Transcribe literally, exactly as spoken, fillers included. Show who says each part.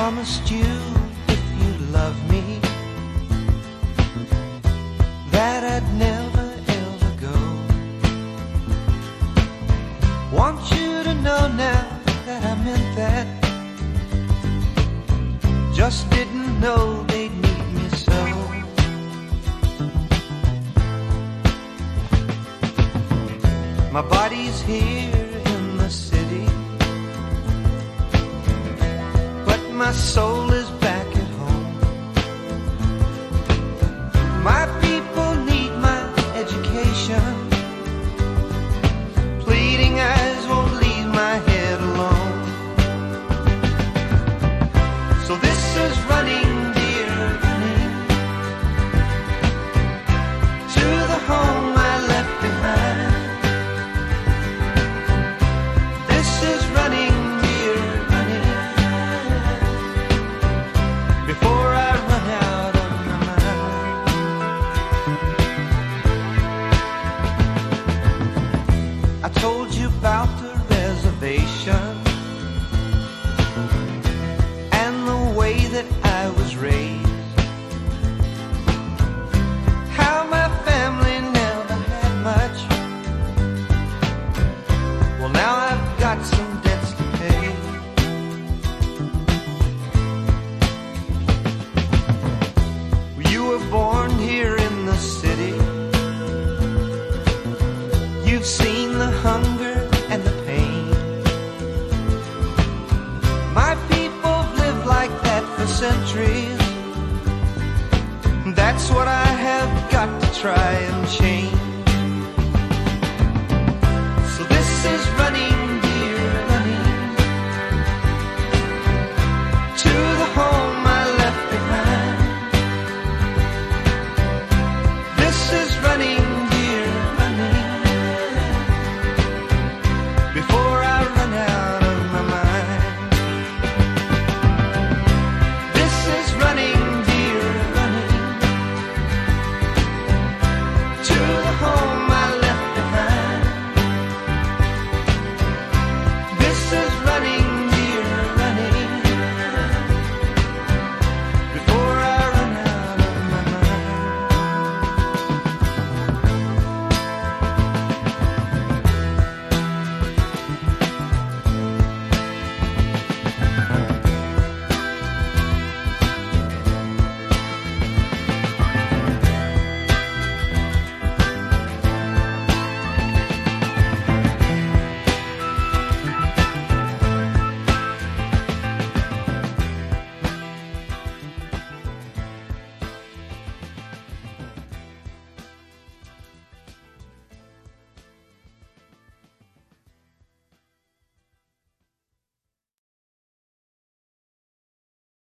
Speaker 1: promised you, if you love me, that I'd never ever go. Want you to know now that I meant that. Just didn't know they'd need me so. My body's here in the city, but my soul is back at home. My people need my education. Pleading eyes won't leave my head alone. So this is running, dear, running to the home I left behind. This is running, dear, running before I run out of my mind. I told you about the reservation and the way that I was raised, how my family never had much. Well, now I've got some debts to pay. You were born here in the city. You've seen the hunger and the pain. My people have lived like that for centuries. That's what I have got to try and change.